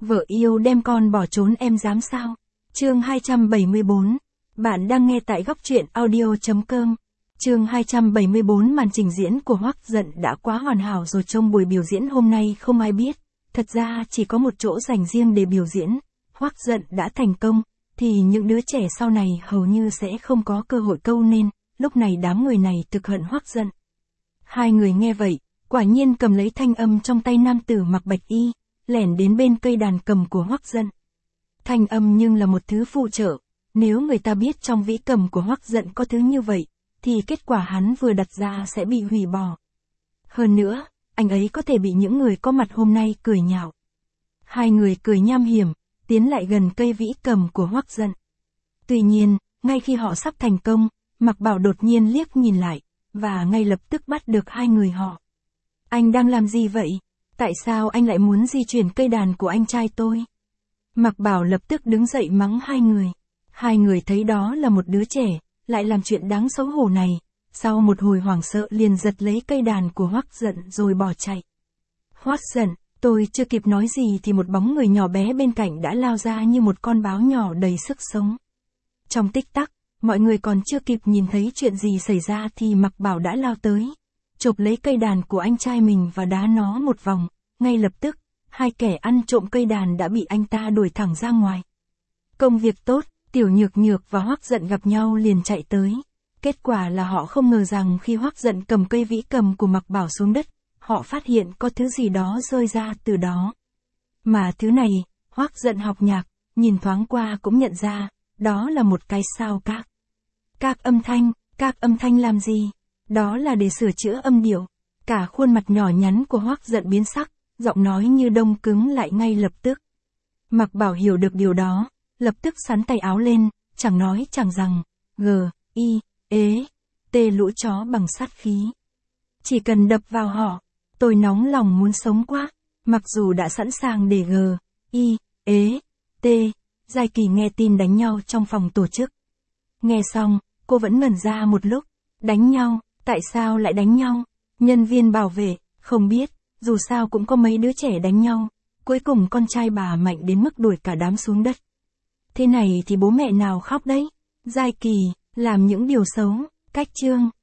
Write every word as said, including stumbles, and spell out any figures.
Vợ yêu đem con bỏ trốn em dám sao? Chương hai trăm bảy mươi bốn. Bạn đang nghe tại góc truyện audio chấm com. Chương hai trăm bảy mươi bốn. Màn trình diễn của Hoắc Dận đã quá hoàn hảo rồi, trong buổi biểu diễn hôm nay không ai biết. Thật ra chỉ có một chỗ dành riêng để biểu diễn. Hoắc Dận đã thành công, thì những đứa trẻ sau này hầu như sẽ không có cơ hội câu nên. Lúc này đám người này thực hận Hoắc Dận. Hai người nghe vậy, quả nhiên cầm lấy thanh âm trong tay nam tử mặc bạch y, lẻn đến bên cây đàn cầm của Hoắc Dận. Thanh âm nhưng là một thứ phụ trợ, nếu người ta biết trong vĩ cầm của Hoắc Dận có thứ như vậy, thì kết quả hắn vừa đặt ra sẽ bị hủy bỏ. Hơn nữa, anh ấy có thể bị những người có mặt hôm nay cười nhạo. Hai người cười nham hiểm, tiến lại gần cây vĩ cầm của Hoắc Dận. Tuy nhiên, ngay khi họ sắp thành công, Mạc Bảo đột nhiên liếc nhìn lại, và ngay lập tức bắt được hai người họ. Anh đang làm gì vậy? Tại sao anh lại muốn di chuyển cây đàn của anh trai tôi? Mạc Bảo lập tức đứng dậy mắng hai người. Hai người thấy đó là một đứa trẻ, lại làm chuyện đáng xấu hổ này. Sau một hồi hoảng sợ liền giật lấy cây đàn của Hoắc Dận rồi bỏ chạy. Hoắc Dận, tôi chưa kịp nói gì thì một bóng người nhỏ bé bên cạnh đã lao ra như một con báo nhỏ đầy sức sống. Trong tích tắc, mọi người còn chưa kịp nhìn thấy chuyện gì xảy ra thì Mạc Bảo đã lao tới, chộp lấy cây đàn của anh trai mình và đá nó một vòng. Ngay lập tức, hai kẻ ăn trộm cây đàn đã bị anh ta đuổi thẳng ra ngoài. Công việc tốt, Tiểu Nhược Nhược và Hoắc Dận gặp nhau liền chạy tới. Kết quả là họ không ngờ rằng khi Hoắc Dận cầm cây vĩ cầm của Mạc Bảo xuống đất, họ phát hiện có thứ gì đó rơi ra từ đó. Mà thứ này, Hoắc Dận học nhạc, nhìn thoáng qua cũng nhận ra, đó là một cái sao các. Các âm thanh, các âm thanh làm gì? Đó là để sửa chữa âm điệu. Cả khuôn mặt nhỏ nhắn của Hoắc Dận biến sắc, giọng nói như đông cứng lại ngay lập tức. Mạc Bảo hiểu được điều đó, lập tức xắn tay áo lên, chẳng nói chẳng rằng, g, i, ế, tê lũ chó bằng sát khí. Chỉ cần đập vào họ, tôi nóng lòng muốn sống quá, mặc dù đã sẵn sàng để g, i, ế, t, Giai Kỳ nghe tin đánh nhau trong phòng tổ chức. Nghe xong, cô vẫn ngẩn ra một lúc, đánh nhau, tại sao lại đánh nhau? Nhân viên bảo vệ, không biết, dù sao cũng có mấy đứa trẻ đánh nhau, cuối cùng con trai bà mạnh đến mức đuổi cả đám xuống đất. Thế này thì bố mẹ nào khóc đấy? Giai Kỳ, làm những điều xấu, cách chương.